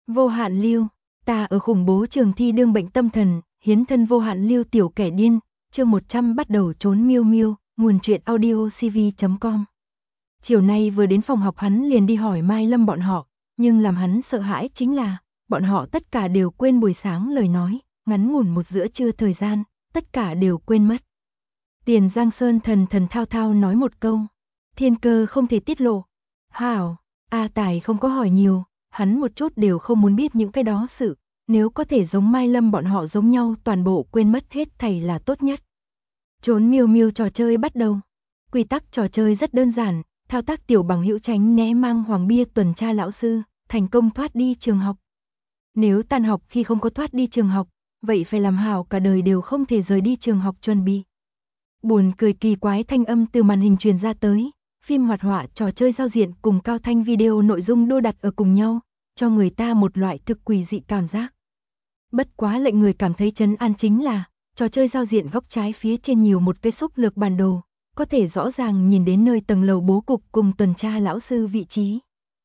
Vô hạn lưu, ta ở khủng bố trường thi đương bệnh tâm thần, hiến thân vô hạn lưu tiểu kẻ điên, chương 100 bắt đầu trốn miêu miêu, nguồn truyện audio cv.com. Chiều nay vừa đến phòng học hắn liền đi hỏi Mai Lâm bọn họ, nhưng làm hắn sợ hãi chính là, bọn họ tất cả đều quên buổi sáng lời nói, ngắn ngủn một giữa trưa thời gian, tất cả đều quên mất. Tiền Giang Sơn thần thần thao thao nói một câu, thiên cơ không thể tiết lộ. Hảo, A Tài không có hỏi nhiều, hắn một chút đều không muốn biết những cái đó sự, nếu có thể giống Mai Lâm bọn họ giống nhau toàn bộ quên mất hết thảy là tốt nhất. Trốn miêu miêu trò chơi bắt đầu. Quy tắc trò chơi rất đơn giản, thao tác tiểu bằng hữu tránh né mang hoàng bia tuần tra lão sư, thành công thoát đi trường học. Nếu tan học khi không có thoát đi trường học, vậy phải làm hảo cả đời đều không thể rời đi trường học chuẩn bị. Buồn cười kỳ quái thanh âm từ màn hình truyền ra tới, phim hoạt họa trò chơi giao diện cùng cao thanh video nội dung đô đặt ở cùng nhau, cho người ta một loại thực quỷ dị cảm giác. Bất quá lệnh người cảm thấy trấn an chính là, trò chơi giao diện góc trái phía trên nhiều một cái xúc lược bản đồ, có thể rõ ràng nhìn đến nơi tầng lầu bố cục cùng tuần tra lão sư vị trí.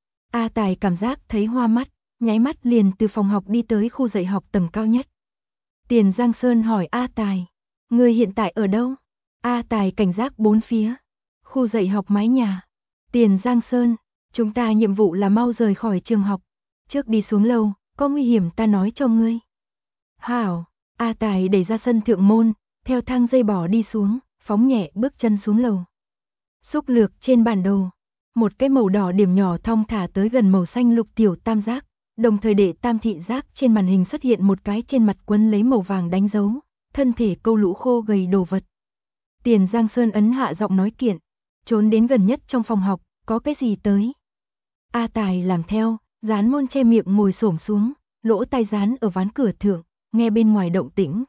A Tài cảm giác thấy hoa mắt, nháy mắt liền từ phòng học đi tới khu dạy học tầng cao nhất. Tiền Giang Sơn hỏi A Tài, người hiện tại ở đâu? A Tài cảnh giác bốn phía. Khu dạy học mái nhà. Tiền Giang Sơn, chúng ta nhiệm vụ là mau rời khỏi trường học. Trước đi xuống lầu, có nguy hiểm ta nói cho ngươi. Hảo, A Tài đẩy ra sân thượng môn, theo thang dây bỏ đi xuống, phóng nhẹ bước chân xuống lầu. Xúc lược trên bản đồ, một cái màu đỏ điểm nhỏ thong thả tới gần màu xanh lục tiểu tam giác, đồng thời để tam thị giác trên màn hình xuất hiện một cái trên mặt quấn lấy màu vàng đánh dấu, thân thể câu lũ khô gầy đồ vật. Tiền Giang Sơn ấn hạ giọng nói kiện, trốn đến gần nhất trong phòng học, có cái gì tới. A Tài làm theo, dán môn che miệng ngồi xổm xuống, lỗ tai dán ở ván cửa thượng, nghe bên ngoài động tĩnh.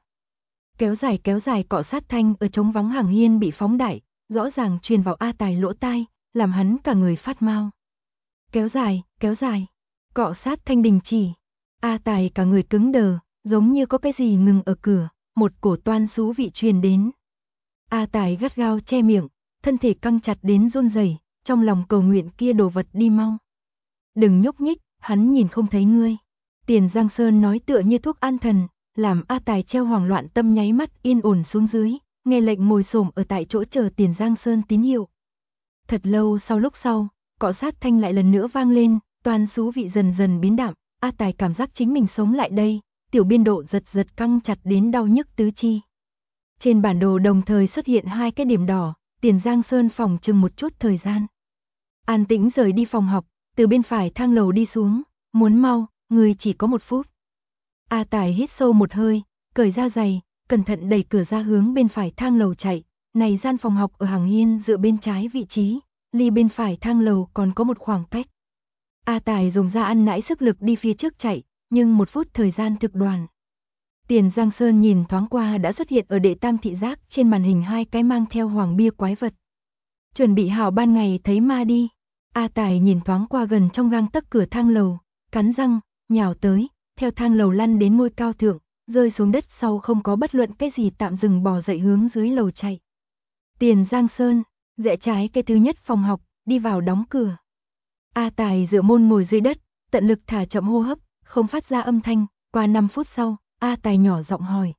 Kéo dài cọ sát thanh ở trống vắng hàng hiên bị phóng đại, rõ ràng truyền vào A Tài lỗ tai, làm hắn cả người phát mau. Kéo dài, cọ sát thanh đình chỉ. A Tài cả người cứng đờ, giống như có cái gì ngừng ở cửa, một cổ toan xú vị truyền đến. A Tài gắt gao che miệng, thân thể căng chặt đến run rẩy, trong lòng cầu nguyện kia đồ vật đi mau. Đừng nhúc nhích, hắn nhìn không thấy ngươi. Tiền Giang Sơn nói tựa như thuốc an thần, làm A Tài treo hoảng loạn tâm nháy mắt yên ổn xuống dưới, nghe lệnh ngồi xổm ở tại chỗ chờ Tiền Giang Sơn tín hiệu. Thật lâu lúc sau, cọ sát thanh lại lần nữa vang lên, toan xú vị dần dần biến đạm, A Tài cảm giác chính mình sống lại đây, tiểu biên độ giật căng chặt đến đau nhức tứ chi. Trên bản đồ đồng thời xuất hiện hai cái điểm đỏ, Tiền Giang Sơn phòng chừng một chút thời gian. An tĩnh rời đi phòng học, từ bên phải thang lầu đi xuống, muốn mau, người chỉ có 1 phút. A Tài hít sâu một hơi, cởi ra giày, cẩn thận đẩy cửa ra hướng bên phải thang lầu chạy, này gian phòng học ở hàng hiên dựa bên trái vị trí, ly bên phải thang lầu còn có một khoảng cách. A Tài dùng ra ăn nãi sức lực đi phía trước chạy, nhưng 1 phút thời gian thực đoàn. Tiền Giang Sơn nhìn thoáng qua đã xuất hiện ở đệ tam thị giác trên màn hình hai cái mang theo hoàng bia quái vật. Chuẩn bị hảo ban ngày thấy ma đi. A Tài nhìn thoáng qua gần trong gang tấc cửa thang lầu, cắn răng, nhào tới, theo thang lầu lăn đến ngôi cao thượng, rơi xuống đất sau không có bất luận cái gì tạm dừng bò dậy hướng dưới lầu chạy. Tiền Giang Sơn, rẽ trái cái thứ nhất phòng học, đi vào đóng cửa. A Tài dựa môn ngồi dưới đất, tận lực thả chậm hô hấp, không phát ra âm thanh, qua 5 phút sau, A Tài nhỏ giọng hỏi.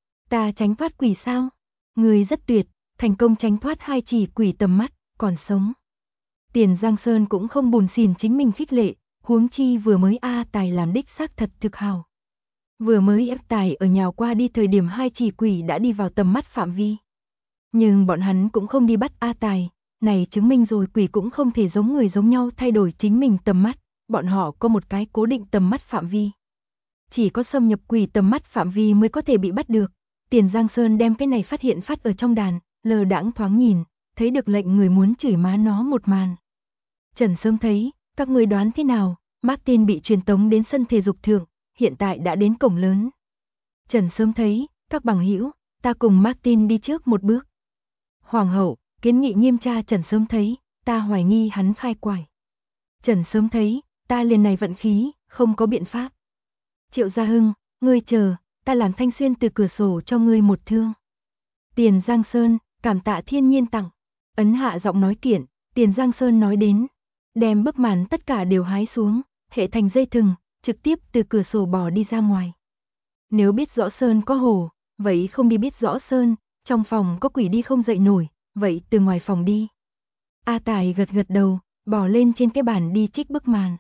Ta tránh thoát quỷ sao? Người rất tuyệt, thành công tránh thoát 2 chỉ quỷ tầm mắt, còn sống. Tiền Giang Sơn cũng không buồn xỉn chính mình khích lệ, huống chi vừa mới A Tài làm đích xác thật thực hào. Vừa mới ép Tài ở nhào qua đi thời điểm 2 chỉ quỷ đã đi vào tầm mắt phạm vi. Nhưng bọn hắn cũng không đi bắt A Tài, này chứng minh rồi quỷ cũng không thể giống người giống nhau thay đổi chính mình tầm mắt, bọn họ có một cái cố định tầm mắt phạm vi. Chỉ có xâm nhập quỷ tầm mắt phạm vi mới có thể bị bắt được. Tiền Giang Sơn đem cái này phát hiện phát ở trong đàn, lờ đãng thoáng nhìn, thấy được lệnh người muốn chửi má nó một màn. Trần Sớm thấy, các người đoán thế nào, Martin bị truyền tống đến sân thể dục thượng, hiện tại đã đến cổng lớn. Trần Sớm thấy, các bằng hữu, ta cùng Martin đi trước một bước. Hoàng hậu, kiến nghị nghiêm tra Trần Sớm thấy, ta hoài nghi hắn khai quải. Trần Sớm thấy, ta liền này vận khí, không có biện pháp. Triệu Gia Hưng, ngươi chờ, ta làm Thanh Xuyên từ cửa sổ cho ngươi một thương. Tiền Giang Sơn, cảm tạ thiên nhiên tặng. Ấn hạ giọng nói kiện, Tiền Giang Sơn nói đến, đem bức màn tất cả đều hái xuống, hệ thành dây thừng, trực tiếp từ cửa sổ bò đi ra ngoài. Nếu biết rõ sơn có hổ, vậy không đi, biết rõ sơn, trong phòng có quỷ đi không dậy nổi, vậy từ ngoài phòng đi. A Tài gật gật đầu, bò lên trên cái bàn đi trích bức màn.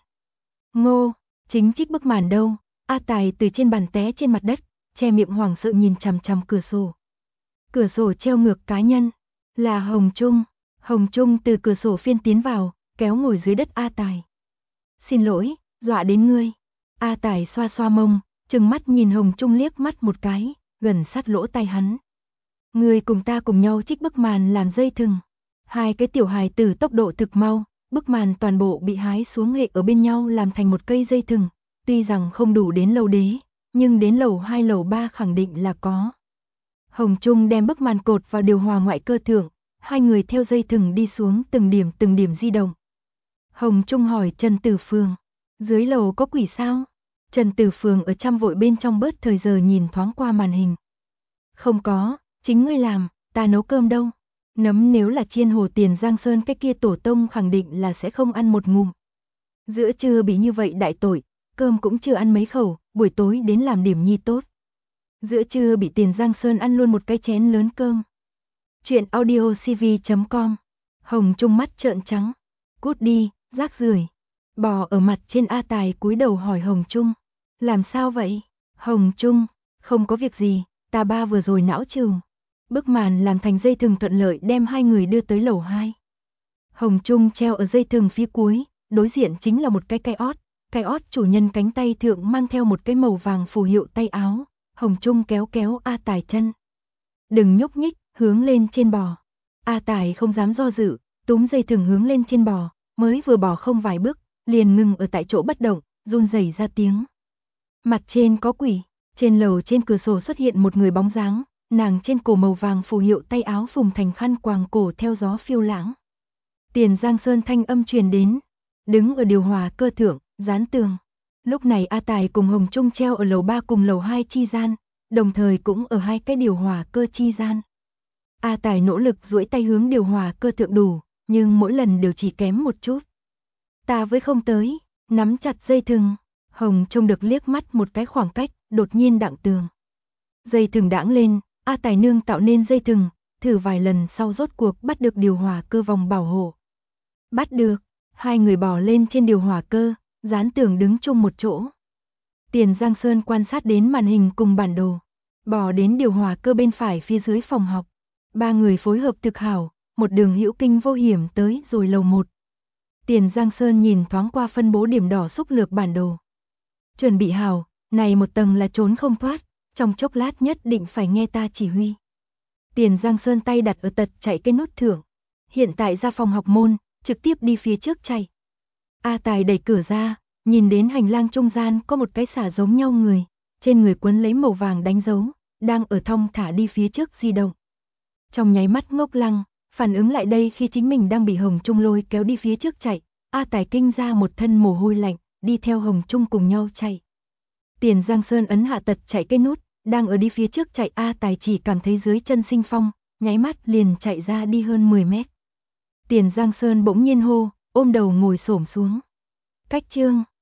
Ngô, chính trích bức màn đâu? A Tài từ trên bàn té trên mặt đất, che miệng hoảng sợ nhìn chằm chằm cửa sổ. Cửa sổ treo ngược cá nhân, là Hồng Trung. Hồng Trung từ cửa sổ phiên tiến vào, kéo ngồi dưới đất A Tài. Xin lỗi, dọa đến ngươi. A Tài xoa xoa mông, trừng mắt nhìn Hồng Trung liếc mắt một cái, gần sát lỗ tai hắn. Ngươi cùng ta cùng nhau trích bức màn làm dây thừng. Hai cái tiểu hài tử tốc độ thực mau, bức màn toàn bộ bị hái xuống hệ ở bên nhau làm thành một cây dây thừng. Tuy rằng không đủ đến lầu đế, nhưng đến lầu 2 lầu 3 khẳng định là có. Hồng Trung đem bức màn cột vào điều hòa ngoại cơ thượng, hai người theo dây thừng đi xuống từng điểm di động. Hồng Trung hỏi Trần Tử Phương, dưới lầu có quỷ sao? Trần Tử Phương ở trăm vội bên trong bớt thời giờ nhìn thoáng qua màn hình. Không có, chính ngươi làm, ta nấu cơm đâu. Nấm nếu là chiên hồ Tiền Giang Sơn cái kia tổ tông khẳng định là sẽ không ăn một ngụm. Giữa trưa bị như vậy đại tội, cơm cũng chưa ăn mấy khẩu, buổi tối đến làm điểm nhi tốt. Giữa trưa bị Tiền Giang Sơn ăn luôn một cái chén lớn cơm. Chuyện audiocv.com. Hồng Trung mắt trợn trắng. Cút đi, rác rưởi. Bò ở mặt trên A Tài cúi đầu hỏi Hồng Trung. Làm sao vậy? Hồng Trung, không có việc gì, ta ba vừa rồi não trừ. Bức màn làm thành dây thừng thuận lợi đem hai người đưa tới lầu 2. Hồng Trung treo ở dây thừng phía cuối, đối diện chính là một cái ót chủ nhân cánh tay thượng mang theo một cái màu vàng phù hiệu tay áo. Hồng Trung kéo kéo A Tài chân. Đừng nhúc nhích, hướng lên trên bò. A Tài không dám do dự, túm dây thừng hướng lên trên bò, mới vừa bò không vài bước, liền ngừng ở tại chỗ bất động, run rẩy ra tiếng. Mặt trên có quỷ, trên lầu trên cửa sổ xuất hiện một người bóng dáng, nàng trên cổ màu vàng phù hiệu tay áo phùng thành khăn quàng cổ theo gió phiêu lãng. Tiền Giang Sơn thanh âm truyền đến, đứng ở điều hòa cơ thượng, dán tường. Lúc này A Tài cùng Hồng Trung treo ở lầu 3 cùng lầu 2 chi gian, đồng thời cũng ở hai cái điều hòa cơ chi gian. A Tài nỗ lực duỗi tay hướng điều hòa cơ thượng đủ, nhưng mỗi lần đều chỉ kém một chút. Ta với không tới, nắm chặt dây thừng. Hồng Trung được liếc mắt một cái khoảng cách, đột nhiên đặng tường. Dây thừng đãng lên, A Tài nương tạo nên dây thừng, thử vài lần sau rốt cuộc bắt được điều hòa cơ vòng bảo hộ. Bắt được, hai người bò lên trên điều hòa cơ, dán tường đứng chung một chỗ. Tiền Giang Sơn quan sát đến màn hình cùng bản đồ, bò đến điều hòa cơ bên phải phía dưới phòng học. Ba người phối hợp thực hảo, một đường hữu kinh vô hiểm tới rồi lầu 1. Tiền Giang Sơn nhìn thoáng qua phân bố điểm đỏ xúc lược bản đồ. Chuẩn bị hảo, này một tầng là trốn không thoát, trong chốc lát nhất định phải nghe ta chỉ huy. Tiền Giang Sơn tay đặt ở tật chạy cái nút thưởng. Hiện tại ra phòng học môn, trực tiếp đi phía trước chạy. A Tài đẩy cửa ra, nhìn đến hành lang trung gian có một cái xả giống nhau người, trên người quấn lấy màu vàng đánh dấu, đang ở thong thả đi phía trước di động. Trong nháy mắt ngốc lăng, phản ứng lại đây khi chính mình đang bị Hồng Trung lôi kéo đi phía trước chạy, A Tài kinh ra một thân mồ hôi lạnh, đi theo Hồng Trung cùng nhau chạy. Tiền Giang Sơn ấn hạ tật chạy cái nút, đang ở đi phía trước chạy, A Tài chỉ cảm thấy dưới chân sinh phong, nháy mắt liền chạy ra đi hơn 10 mét. Tiền Giang Sơn bỗng nhiên hô, ôm đầu ngồi xổm xuống. Cách chương